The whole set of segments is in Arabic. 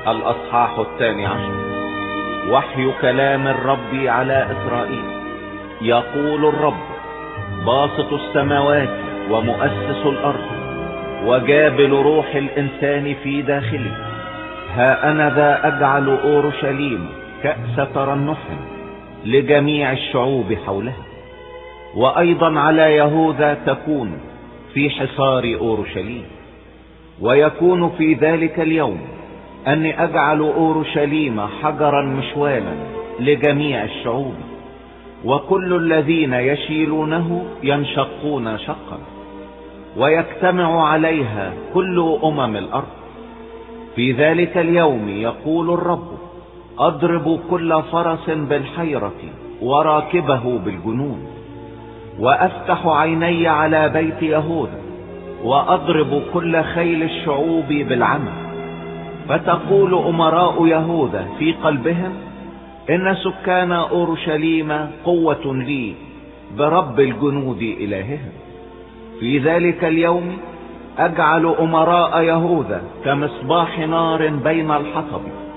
الأصحاح 12. وحي كلام الرب على إسرائيل. يقول الرب باسط السماوات ومؤسس الأرض وجابل روح الإنسان في داخله، ها أنا ذا أجعل أورشليم كأس ترنح لجميع الشعوب حولها، وأيضا على يهوذا تكون في حصار أورشليم. ويكون في ذلك اليوم أني أجعل أورشليم حجرا مشوالا لجميع الشعوب، وكل الذين يشيلونه ينشقون شقا، ويجتمع عليها كل أمم الأرض. في ذلك اليوم يقول الرب أضرب كل فرس بالحيرة وراكبه بالجنون، وأفتح عيني على بيت يهوذا، وأضرب كل خيل الشعوب بالعمى. فتقول أمراء يهوذا في قلبهم إن سكان أورشليم قوة لي برب الجنود إلههم. في ذلك اليوم أجعل أمراء يهوذا كمصباح نار بين الحطب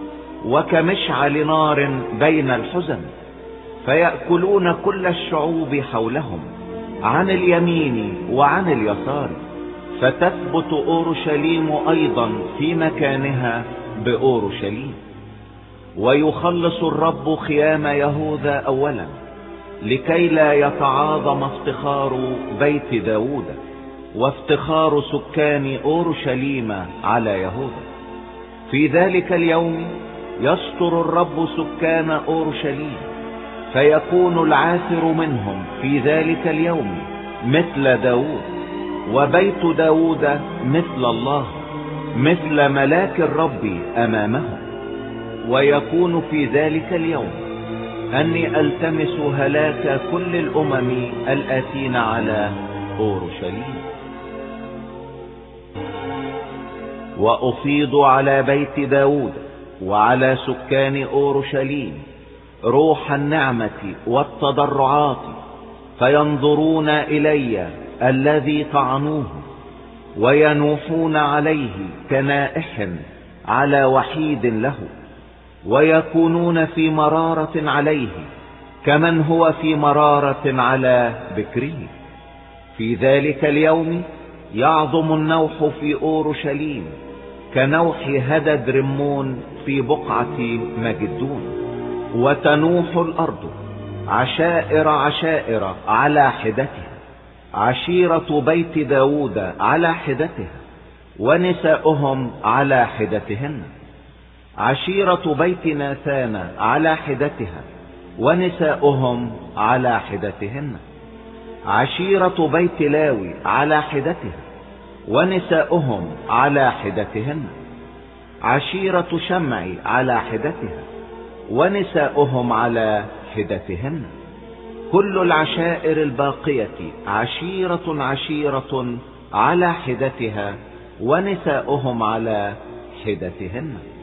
وكمشعل نار بين الحزم، فيأكلون كل الشعوب حولهم عن اليمين وعن اليسار، فتثبت أورشليم أيضا في مكانها بأورشليم. ويخلص الرب خيام يهوذا أولا، لكي لا يتعاظم افتخار بيت داود وافتخار سكان أورشليم على يهوذا. في ذلك اليوم يستر الرب سكان أورشليم، فيكون العاثر منهم في ذلك اليوم مثل داود، وبيت داود مثل الله، مثل ملاك الرب أمامه. ويكون في ذلك اليوم أني ألتمس هلاك كل الأمم الآتين على أورشليم، وأفيض على بيت داود وعلى سكان أورشليم روح النعمة والتضرعات، فينظرون إلي الذي طعنوه، وينوحون عليه كنائح على وحيد له، ويكونون في مرارة عليه كمن هو في مرارة على بكره. في ذلك اليوم يعظم النوح في أورشليم كنوح هدد رمون في بقعة مجدون، وتنوح الأرض عشائر عشائر على حدتها، عشيرة بيت داود على حدتها ونساؤهم على حدتهن، عشيرة بيت ناثان على حدتها ونساؤهم على حدتهن، عشيرة بيت لاوي على حدتها ونساؤهم على حدتهن، عشيرة شمع على حدتها ونساؤهم على حدتهن. كل العشائر الباقية عشيرة عشيرة على حدتها ونساؤهم على حدتهن.